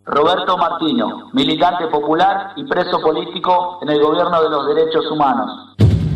Roberto Martino, militante popular y preso político en el gobierno de los derechos humanos.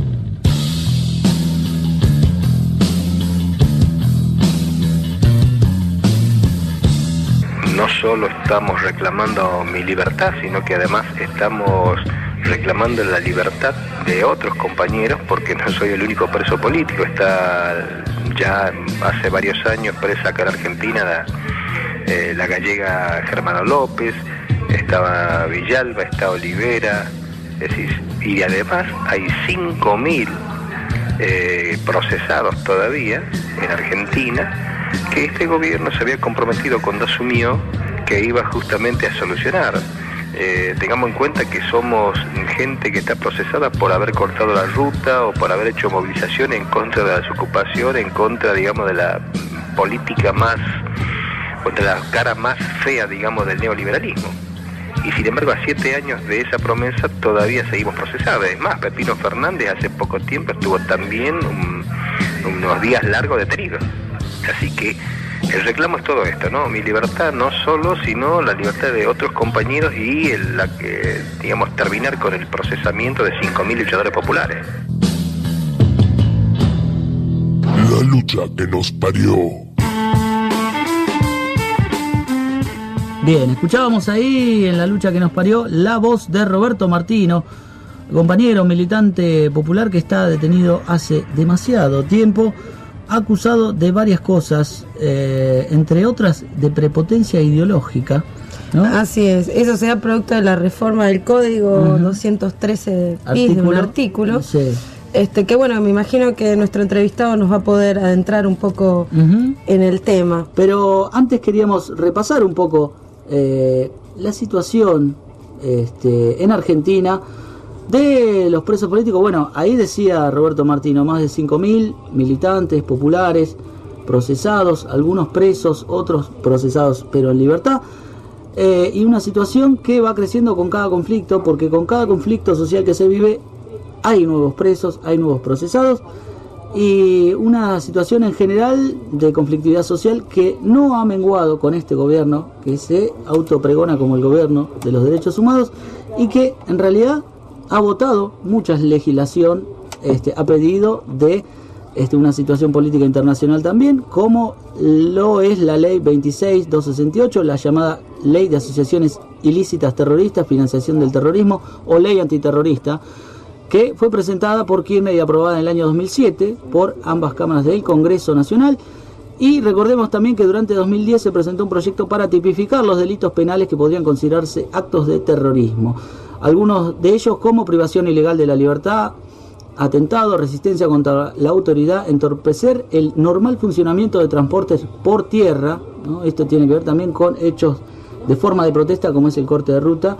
No solo estamos reclamando mi libertad, sino que además estamos reclamando la libertad de otros compañeros, porque no soy el único preso político. Está ya hace varios años presa acá en Argentina la gallega Germano López, estaba Villalba, está Olivera, es decir, y además hay 5.000 procesados todavía en Argentina, que este gobierno se había comprometido cuando asumió que iba justamente a solucionar. Tengamos en cuenta que somos gente que está procesada por haber cortado la ruta o por haber hecho movilización en contra de la desocupación, en contra, digamos, de la política más, contra la cara más fea, digamos, del neoliberalismo. Y sin embargo, a 7 años de esa promesa todavía seguimos procesados. Es más, Pepino Fernández hace poco tiempo estuvo también unos días largos detenido. Así que el reclamo es todo esto, ¿no? Mi libertad no solo, sino la libertad de otros compañeros y digamos, terminar con el procesamiento de 5.000 luchadores populares. La lucha que nos parió. Bien, escuchábamos ahí en La lucha que nos parió la voz de Roberto Martino, compañero militante popular que está detenido hace demasiado tiempo, acusado de varias cosas, entre otras de prepotencia ideológica, ¿no? Así es, eso se da producto de la reforma del Código 213 bis de un artículo. Sí. Que bueno, me imagino que nuestro entrevistado nos va a poder adentrar un poco en el tema. Pero antes queríamos repasar un poco la situación en Argentina de los presos políticos. Bueno, ahí decía Roberto Martino, más de 5.000 militantes populares procesados, algunos presos, otros procesados pero en libertad, y una situación que va creciendo con cada conflicto, porque con cada conflicto social que se vive hay nuevos presos, hay nuevos procesados, y una situación en general de conflictividad social que no ha menguado con este gobierno, que se autopregona como el gobierno de los derechos humanos, y que en realidad ha votado mucha legislación a pedido de una situación política internacional también, como lo es la ley 26.268, la llamada ley de asociaciones ilícitas terroristas, financiación del terrorismo, o ley antiterrorista, que fue presentada por Kirchner y aprobada en el año 2007 por ambas cámaras del Congreso Nacional. Y recordemos también que durante 2010 se presentó un proyecto para tipificar los delitos penales que podrían considerarse actos de terrorismo. Algunos de ellos como privación ilegal de la libertad, atentado, resistencia contra la autoridad, entorpecer el normal funcionamiento de transportes por tierra, ¿no? Esto tiene que ver también con hechos de forma de protesta como es el corte de ruta.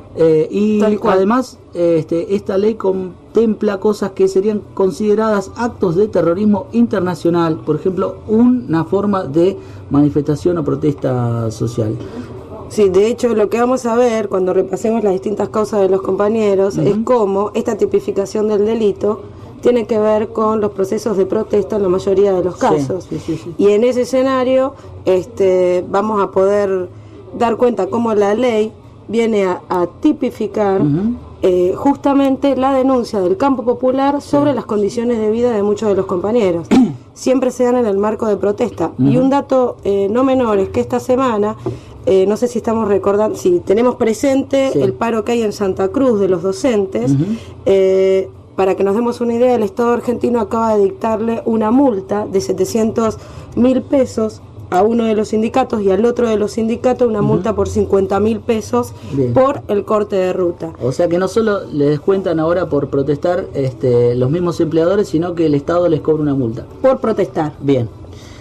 Y además esta ley contempla cosas que serían consideradas actos de terrorismo internacional, por ejemplo, una forma de manifestación o protesta social. Sí, de hecho lo que vamos a ver cuando repasemos las distintas causas de los compañeros es cómo esta tipificación del delito tiene que ver con los procesos de protesta en la mayoría de los casos. Sí. Y en ese escenario vamos a poder dar cuenta cómo la ley viene a tipificar justamente la denuncia del campo popular sobre las condiciones de vida de muchos de los compañeros. Siempre se dan en el marco de protesta. Y un dato no menor es que esta semana, no sé si estamos recordando, si tenemos presente el paro que hay en Santa Cruz de los docentes. Para que nos demos una idea, el Estado argentino acaba de dictarle una multa de 700.000 pesos a uno de los sindicatos y al otro de los sindicatos una multa por 50.000 pesos por el corte de ruta. O sea que no solo les descuentan ahora por protestar los mismos empleadores, sino que el Estado les cobra una multa. Por protestar. Bien.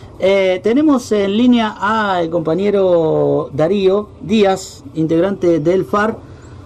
Tenemos en línea al compañero Darío Díaz, integrante del FAR.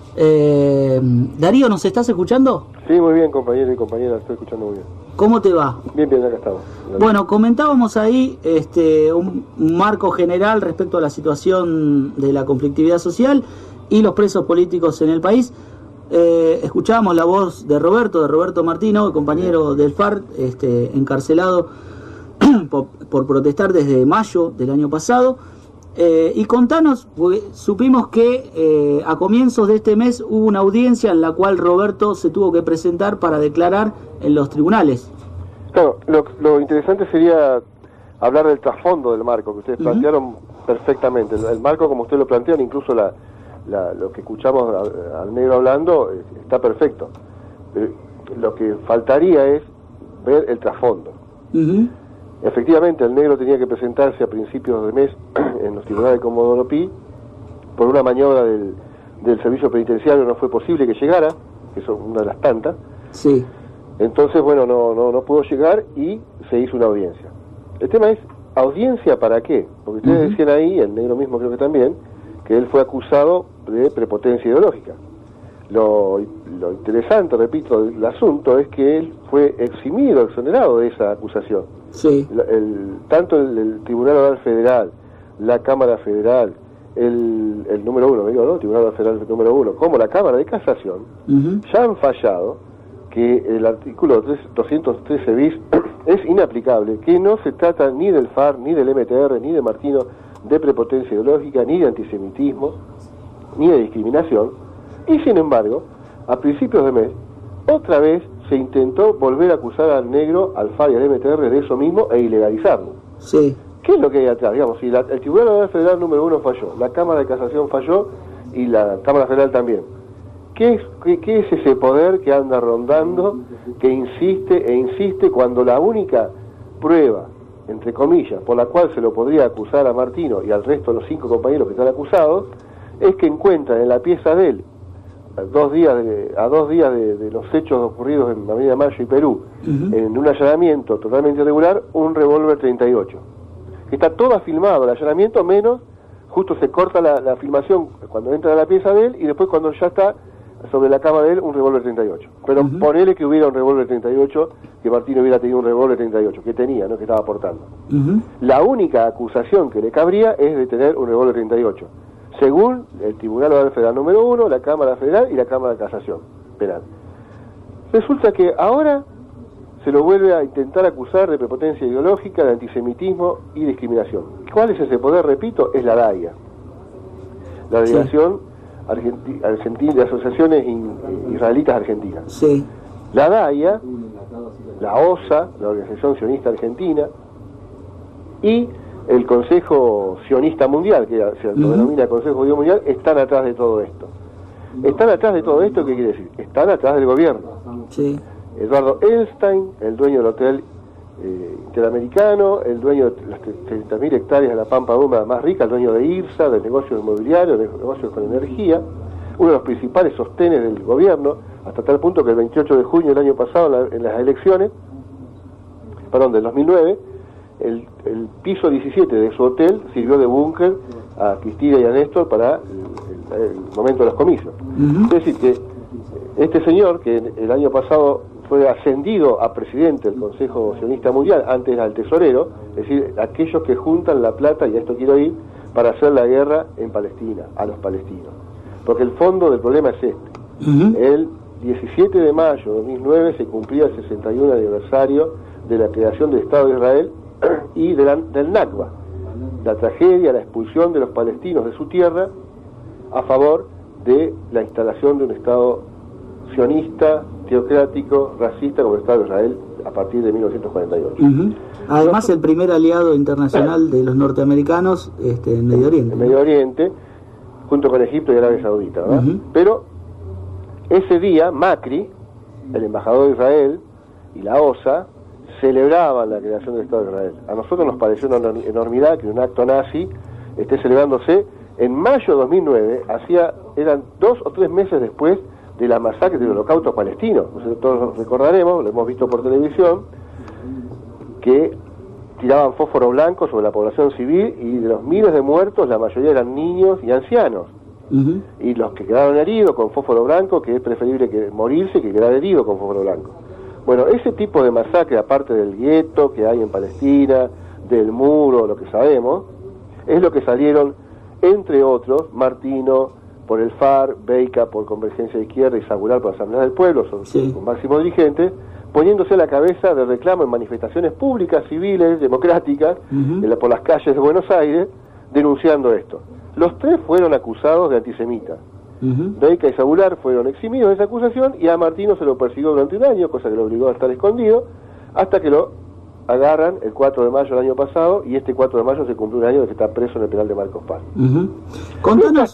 Darío, ¿nos estás escuchando? Sí, muy bien, compañero y compañera, estoy escuchando muy bien. ¿Cómo te va? Bien, acá estamos. Bueno, comentábamos ahí un marco general respecto a la situación de la conflictividad social y los presos políticos en el país. Escuchábamos la voz de Roberto Martino, el compañero del FAR, encarcelado por protestar desde mayo del año pasado. Y contanos, porque supimos que a comienzos de este mes hubo una audiencia en la cual Roberto se tuvo que presentar para declarar en los tribunales. Claro, lo interesante sería hablar del trasfondo del marco que ustedes plantearon perfectamente. El marco, como ustedes lo plantean, incluso lo que escuchamos al negro hablando, está perfecto. Lo que faltaría es ver el trasfondo. Efectivamente, el negro tenía que presentarse a principios de mes en los tribunales de Comodoro Pi. Por una maniobra del servicio penitenciario no fue posible que llegara, que es una de las tantas. Sí. Entonces, bueno, no pudo llegar y se hizo una audiencia. El tema es, ¿audiencia para qué? Porque ustedes decían ahí, el negro mismo creo que también, que él fue acusado de prepotencia ideológica. Lo interesante, repito, del asunto es que él fue eximido, exonerado de esa acusación. Sí. Tanto el Tribunal Oral Federal, la Cámara Federal, el número 1, ¿no? Tribunal Oral Federal número 1, como la Cámara de Casación, ya han fallado que el artículo 213 bis es inaplicable, que no se trata ni del FAR, ni del MTR, ni de Martino de prepotencia ideológica, ni de antisemitismo, ni de discriminación. Y sin embargo, a principios de mes, otra vez se intentó volver a acusar al negro, al FAR y al MTR de eso mismo e ilegalizarlo. Sí. ¿Qué es lo que hay atrás? Digamos, si el Tribunal Federal número 1 falló, la Cámara de Casación falló y la Cámara Federal también. ¿Qué es ese poder que anda rondando, que insiste e insiste cuando la única prueba, entre comillas, por la cual se lo podría acusar a Martino y al resto de los 5 compañeros que están acusados, es que encuentran en la pieza de él, a 2 días de los hechos ocurridos en Avenida Mayo y Perú, en un allanamiento totalmente irregular, un revólver 38. Está todo filmado, el allanamiento, menos, justo se corta la filmación cuando entra a la pieza de él y después cuando ya está sobre la cama de él un revólver 38. Pero ponele que hubiera un revólver 38, que Martino hubiera tenido un revólver 38, que tenía, no que estaba portando. La única acusación que le cabría es de tener un revólver 38, según el Tribunal Oral Federal número 1, la Cámara Federal y la Cámara de Casación Penal. Resulta que ahora se lo vuelve a intentar acusar de prepotencia ideológica, de antisemitismo y discriminación. ¿Cuál es ese poder? Repito, es la DAIA, la Delegación Argentina de Asociaciones Israelitas Argentinas. Sí. La DAIA, la OSA, la Organización Sionista Argentina, y el Consejo Sionista Mundial, que se denomina Consejo Judío Mundial, están atrás de todo esto. ¿Están atrás de todo esto? ¿Qué quiere decir? Están atrás del gobierno. Sí. Eduardo Elstein, el dueño del hotel Interamericano, el dueño de las 30.000 hectáreas de la Pampa Húmeda más rica, el dueño de IRSA, del negocio inmobiliario, de negocios con energía, uno de los principales sostenes del gobierno, hasta tal punto que el 28 de junio del año pasado, en las elecciones, del 2009, el piso 17 de su hotel sirvió de búnker a Cristina y a Néstor para el momento de los comicios. Es decir, que este señor, que el año pasado fue ascendido a presidente del Consejo Sionista Mundial, antes era el tesorero, es decir, aquellos que juntan la plata, y a esto quiero ir, para hacer la guerra en Palestina, a los palestinos. Porque el fondo del problema es este. El 17 de mayo de 2009 se cumplía el 61 aniversario de la creación del Estado de Israel y del Nakba, la tragedia, la expulsión de los palestinos de su tierra a favor de la instalación de un Estado sionista, teocrático, racista como el Estado de Israel a partir de 1948. Además, el primer aliado internacional de los norteamericanos en Medio Oriente. En Medio Oriente, junto con Egipto y Arabia Saudita, ¿verdad? Pero ese día Macri, el embajador de Israel y la OSA celebraban la creación del Estado de Israel. A nosotros nos pareció una enormidad que un acto nazi esté celebrándose en mayo de 2009, eran 2 o 3 meses después de la masacre del Holocausto palestino. Todos recordaremos, lo hemos visto por televisión, que tiraban fósforo blanco sobre la población civil y de los miles de muertos la mayoría eran niños y ancianos. Y los que quedaron heridos con fósforo blanco, que es preferible que morirse que quedar herido con fósforo blanco. Bueno, ese tipo de masacre, aparte del gueto que hay en Palestina, del muro, lo que sabemos, es lo que salieron, entre otros, Martino por el FAR, Beica por Convergencia de Izquierda y Sagular por Asamblea del Pueblo, son los máximos dirigentes, poniéndose a la cabeza de reclamo en manifestaciones públicas, civiles, democráticas, por las calles de Buenos Aires, denunciando esto. Los 3 fueron acusados de antisemitas. Reika y Sabular fueron eximidos de esa acusación y a Martino se lo persiguió durante un año, cosa que lo obligó a estar escondido, hasta que lo agarran el 4 de mayo del año pasado, y este 4 de mayo se cumple un año de que está preso en el penal de Marcos Paz. Mientras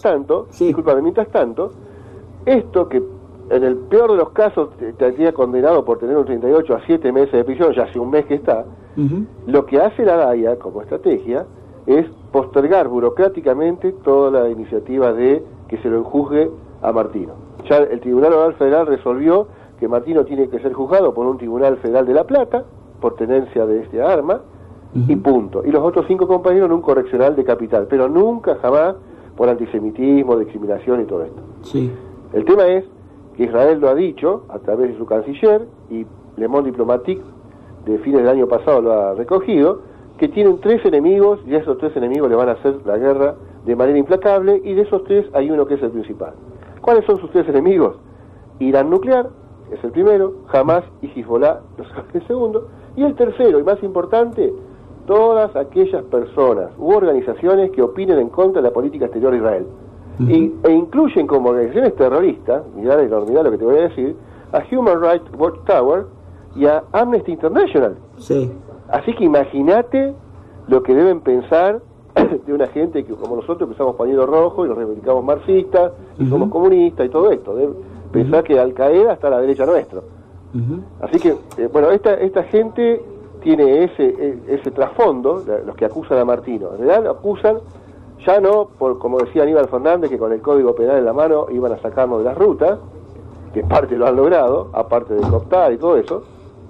tanto, esto que en el peor de los casos te había condenado por tener un 38 a 7 meses de prisión, ya hace un mes que está, lo que hace la DAIA como estrategia es postergar burocráticamente toda la iniciativa de que se lo enjuzgue a Martino. Ya el Tribunal Oral Federal resolvió que Martino tiene que ser juzgado por un Tribunal Federal de La Plata por tenencia de este arma, y punto. Y los otros 5 compañeros en un correccional de Capital, pero nunca, jamás, por antisemitismo, discriminación y todo esto. Sí. El tema es que Israel lo ha dicho a través de su canciller, y Le Monde Diplomatique de fines del año pasado lo ha recogido, que tienen 3 enemigos, y a esos 3 enemigos le van a hacer la guerra de manera implacable, y de esos 3 hay uno que es el principal. ¿Cuáles son sus 3 enemigos? Irán nuclear, es el primero, Hamas y Hezbollah, el segundo, y el tercero, y más importante, todas aquellas personas u organizaciones que opinen en contra de la política exterior de Israel. E incluyen como organizaciones terroristas, mirá la enormidad lo que te voy a decir, a Human Rights Watch Tower y a Amnesty International. Sí. Así que imagínate lo que deben pensar de una gente que como nosotros, que usamos pañuelo rojo y nos reivindicamos marxistas, y somos comunistas y todo esto. Deben pensar que Al Qaeda está a la derecha nuestra. Así que, bueno, esta gente tiene ese trasfondo, los que acusan a Martino. En realidad lo acusan ya no por, como decía Aníbal Fernández, que con el Código Penal en la mano iban a sacarnos de las rutas, que en parte lo han logrado, aparte de cooptar y todo eso,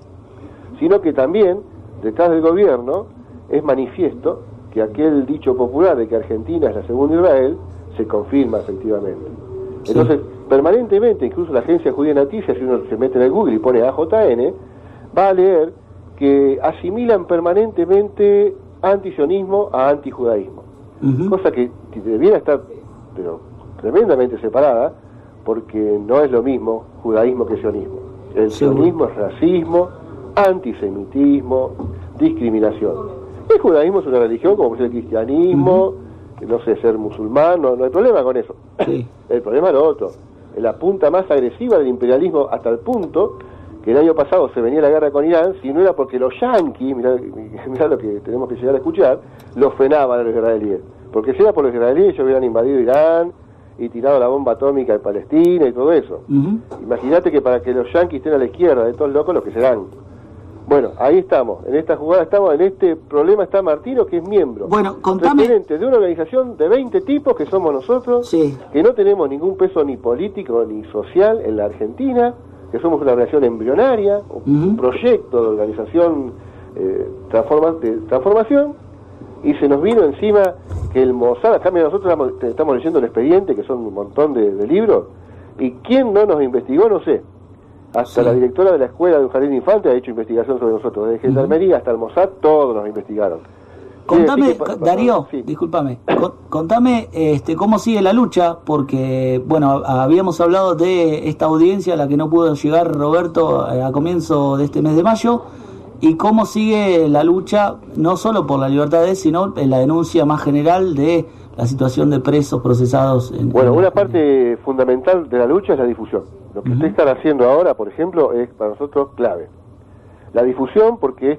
sino que también detrás del gobierno es manifiesto que aquel dicho popular de que Argentina es la segunda Israel se confirma efectivamente. Sí. Entonces, permanentemente, incluso la agencia judía de noticias, si uno se mete en el Google y pone AJN, va a leer que asimilan permanentemente antisionismo a antijudaísmo, cosa que debiera estar pero tremendamente separada, porque no es lo mismo judaísmo que sionismo. El sionismo es racismo, antisemitismo, discriminación. El judaísmo es una religión como es el cristianismo, no sé, ser musulmán, no hay problema con eso. Sí. El problema es lo otro, es la punta más agresiva del imperialismo, hasta el punto que el año pasado se venía la guerra con Irán, si no era porque los yanquis, mirá lo que tenemos que llegar a escuchar, los frenaban a los israelíes. Porque si era por los israelíes, ellos hubieran invadido Irán y tirado la bomba atómica en Palestina y todo eso. Imagínate que para que los yanquis estén a la izquierda de estos locos, los que serán. Bueno, ahí estamos, en esta jugada estamos, en este problema está Martino, que es miembro. Bueno, contame. Referente de una organización de 20 tipos que somos nosotros, que no tenemos ningún peso ni político ni social en la Argentina, que somos una organización embrionaria, un proyecto de organización de transformación, y se nos vino encima que el Mossad, acá nosotros estamos leyendo el expediente, que son un montón de libros, y quién no nos investigó, no sé. Hasta la directora de la escuela de un jardín de infantes ha hecho investigación sobre nosotros, desde Gendarmería hasta el Mossad, todos nos investigaron. Contame, Darío, discúlpame, contame cómo sigue la lucha, porque, bueno, habíamos hablado de esta audiencia a la que no pudo llegar Roberto a comienzo de este mes de mayo, y cómo sigue la lucha, no solo por la libertad de él, sino en la denuncia más general de la situación de presos procesados. Bueno, una parte fundamental de la lucha es la difusión. Lo que ustedes están haciendo ahora, por ejemplo, es para nosotros clave. La difusión, porque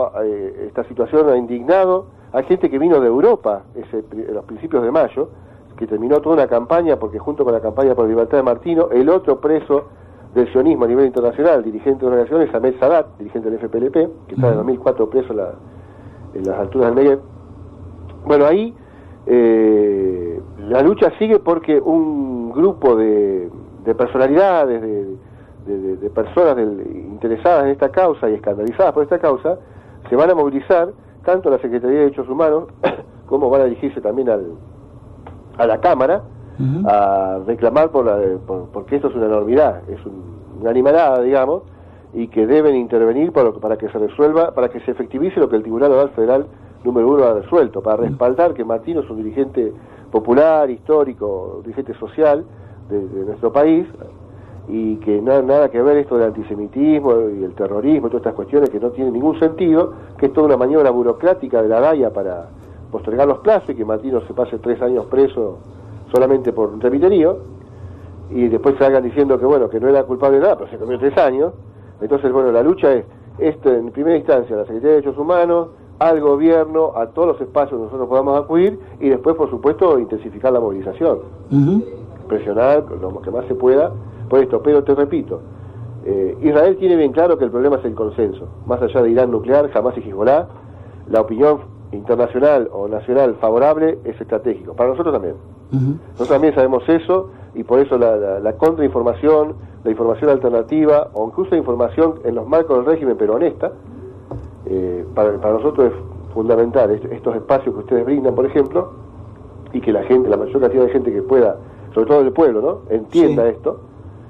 esta situación ha indignado a gente que vino de Europa en los principios de mayo, que terminó toda una campaña, porque junto con la campaña por la libertad de Martino, el otro preso del sionismo a nivel internacional, dirigente de organizaciones, Ahmed Sadat, dirigente del FPLP, que está en 2004 preso en las alturas del Negev. Bueno, ahí la lucha sigue porque un grupo de personalidades, de personas interesadas en esta causa y escandalizadas por esta causa, se van a movilizar tanto a la Secretaría de Derechos Humanos como van a dirigirse también a la Cámara a reclamar porque esto es una enormidad, es una animalada, digamos, y que deben intervenir para que se resuelva, para que se efectivice lo que el Tribunal Oral Federal número 1 ha resuelto, para respaldar que Martino es un dirigente popular, histórico, dirigente social de nuestro país, y que nada que ver esto del antisemitismo y el terrorismo y todas estas cuestiones que no tienen ningún sentido, que es toda una maniobra burocrática de la DAIA para postergar los plazos y que Martino se pase 3 años preso solamente por un repiterío, y después salgan diciendo que bueno, que no era culpable de nada, pero se comió 3 años. Entonces, bueno, la lucha es en primera instancia, la Secretaría de Derechos Humanos, al gobierno, a todos los espacios donde nosotros podamos acudir, y después, por supuesto, intensificar la movilización. Presionar lo que más se pueda por esto. Pero te repito, Israel tiene bien claro que el problema es el consenso. Más allá de Irán nuclear, Hamás y Hezbollah, la opinión internacional o nacional favorable es estratégico. Para nosotros también. Nosotros también sabemos eso, y por eso la contrainformación, la información alternativa, o incluso la información en los marcos del régimen, pero honesta, para nosotros es fundamental estos espacios que ustedes brindan, por ejemplo, y que la mayor cantidad de gente que pueda, sobre todo el pueblo, ¿no?, entienda esto.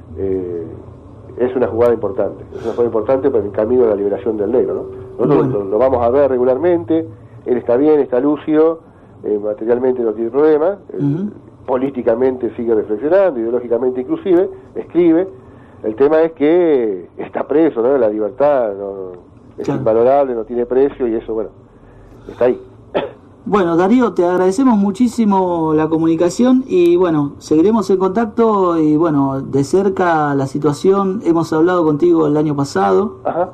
Es una jugada importante, para el camino de la liberación del negro, ¿no? Nosotros lo vamos a ver regularmente. Él está bien, está lúcido, materialmente no tiene problema, políticamente sigue reflexionando, ideológicamente inclusive, escribe. El tema es que está preso, ¿no? La libertad es invalorable, no tiene precio, y eso, bueno, está ahí. Bueno, Darío, te agradecemos muchísimo la comunicación, y bueno, seguiremos en contacto, y bueno, de cerca la situación. Hemos hablado contigo el año pasado,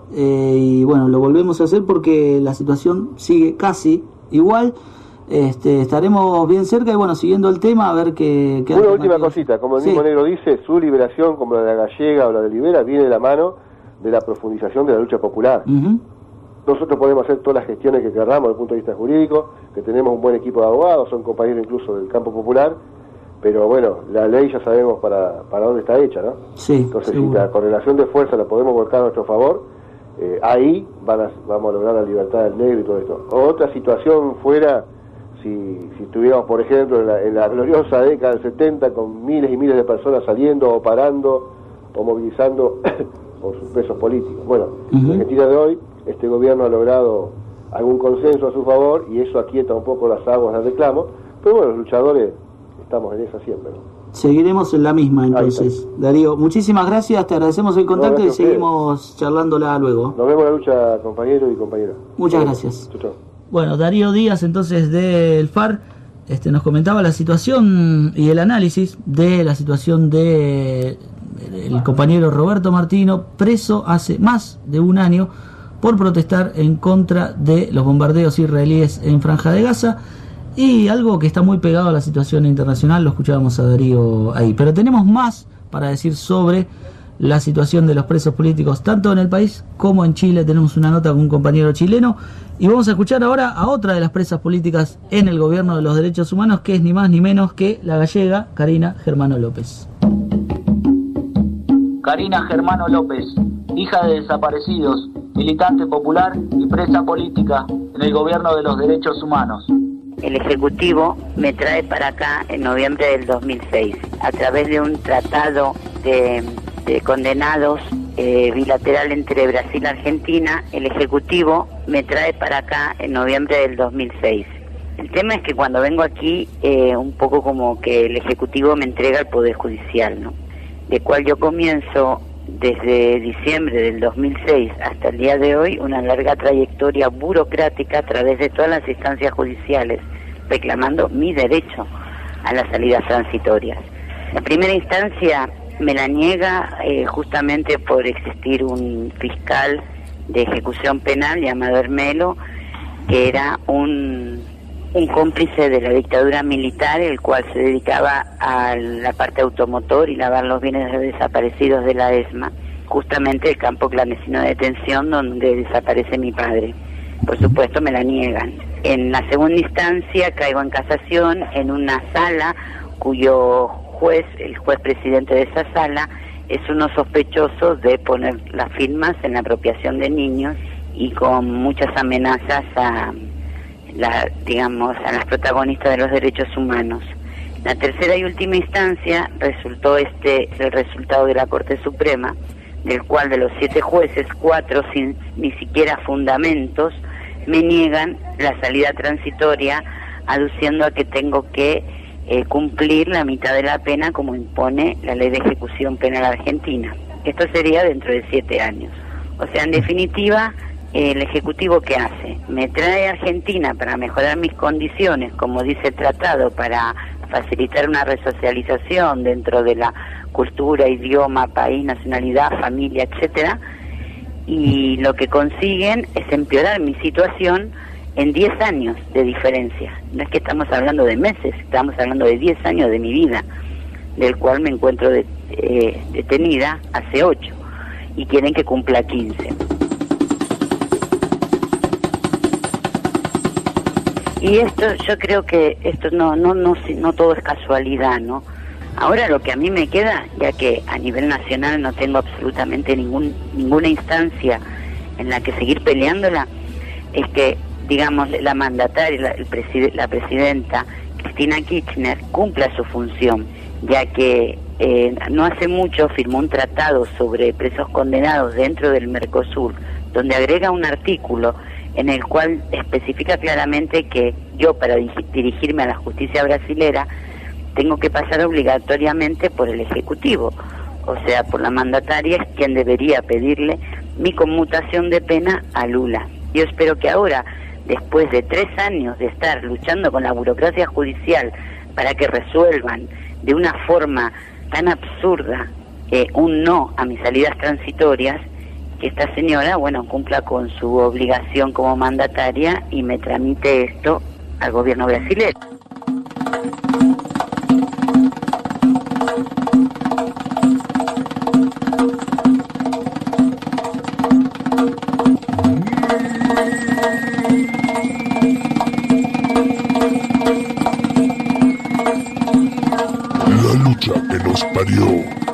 y bueno, lo volvemos a hacer porque la situación sigue casi igual. Estaremos bien cerca, y bueno, siguiendo el tema, a ver qué una última cosita, como el mismo negro dice, su liberación, como la de la gallega o la de Libera, viene de la mano de la profundización de la lucha popular. Nosotros podemos hacer todas las gestiones que queramos desde el punto de vista jurídico, que tenemos un buen equipo de abogados, son compañeros incluso del campo popular, pero bueno, la ley ya sabemos para dónde está hecha, ¿no? Entonces, seguro. Si la correlación de fuerza la podemos volcar a nuestro favor, ahí vamos a lograr la libertad del negro y todo esto. Otra situación fuera, si estuviéramos, por ejemplo, en la gloriosa década del 70, con miles y miles de personas saliendo o parando o movilizando por sus pesos políticos. Bueno, en la Argentina de hoy, este gobierno ha logrado algún consenso a su favor, y eso aquieta un poco las aguas del reclamo, pero bueno, los luchadores estamos en esa siempre, ¿no? Seguiremos en la misma, entonces. Darío, muchísimas gracias, te agradecemos el contacto, y seguimos charlándola luego. Nos vemos en la lucha, compañeros y compañeras. Muchas gracias. Chau. Bueno, Darío Díaz, entonces, del FAR, nos comentaba la situación y el análisis de la situación de el compañero Roberto Martino, preso hace más de un año por protestar en contra de los bombardeos israelíes en Franja de Gaza, y algo que está muy pegado a la situación internacional. Lo escuchábamos a Darío ahí, pero tenemos más para decir sobre la situación de los presos políticos tanto en el país como en Chile. Tenemos una nota con un compañero chileno, y vamos a escuchar ahora a otra de las presas políticas en el gobierno de los derechos humanos, que es ni más ni menos que la gallega Karina Germano López. Karina Germano López, hija de desaparecidos, militante popular y presa política en el gobierno de los derechos humanos. El Ejecutivo me trae para acá en noviembre del 2006, a través de un tratado de condenados bilateral entre Brasil y Argentina. El Ejecutivo me trae para acá en noviembre del 2006. El tema es que cuando vengo aquí, un poco como que el Ejecutivo me entrega al Poder Judicial, ¿no? De cual yo comienzo desde diciembre del 2006 hasta el día de hoy una larga trayectoria burocrática a través de todas las instancias judiciales, reclamando mi derecho a las salidas transitorias. La primera instancia me la niega justamente por existir un fiscal de ejecución penal llamado Hermelo, que era un cómplice de la dictadura militar, el cual se dedicaba a la parte automotor y lavar los bienes de desaparecidos de la ESMA, justamente el campo clandestino de detención donde desaparece mi padre. Por supuesto me la niegan. En la segunda instancia caigo en casación en una sala cuyo juez, el juez presidente de esa sala, es uno sospechoso de poner las firmas en la apropiación de niños, y con muchas amenazas a las protagonistas de los derechos humanos. La tercera y última instancia resultó el resultado de la Corte Suprema, del cual de los 7 jueces, 4 sin ni siquiera fundamentos me niegan la salida transitoria, aduciendo a que tengo que cumplir la mitad de la pena como impone la Ley de Ejecución Penal Argentina. Esto sería dentro de 7 años. O sea, en definitiva, el Ejecutivo, ¿qué hace? Me trae a Argentina para mejorar mis condiciones, como dice el tratado, para facilitar una resocialización dentro de la cultura, idioma, país, nacionalidad, familia, etcétera, y lo que consiguen es empeorar mi situación en 10 años de diferencia. No es que estamos hablando de meses, estamos hablando de 10 años de mi vida, del cual me encuentro detenida hace 8, y quieren que cumpla 15. Y esto, yo creo que esto no todo es casualidad, ¿no? Ahora lo que a mí me queda, ya que a nivel nacional no tengo absolutamente ninguna instancia en la que seguir peleándola, es que, digamos, la mandataria, la presidenta Cristina Kirchner cumpla su función, ya que no hace mucho firmó un tratado sobre presos condenados dentro del Mercosur, donde agrega un artículo en el cual especifica claramente que yo, para dirigirme a la justicia brasilera, tengo que pasar obligatoriamente por el Ejecutivo, o sea, por la mandataria, es quien debería pedirle mi conmutación de pena a Lula. Yo espero que ahora, después de 3 años de estar luchando con la burocracia judicial para que resuelvan de una forma tan absurda un no a mis salidas transitorias, que esta señora, bueno, cumpla con su obligación como mandataria y me tramite esto al gobierno brasileño. La lucha que nos parió.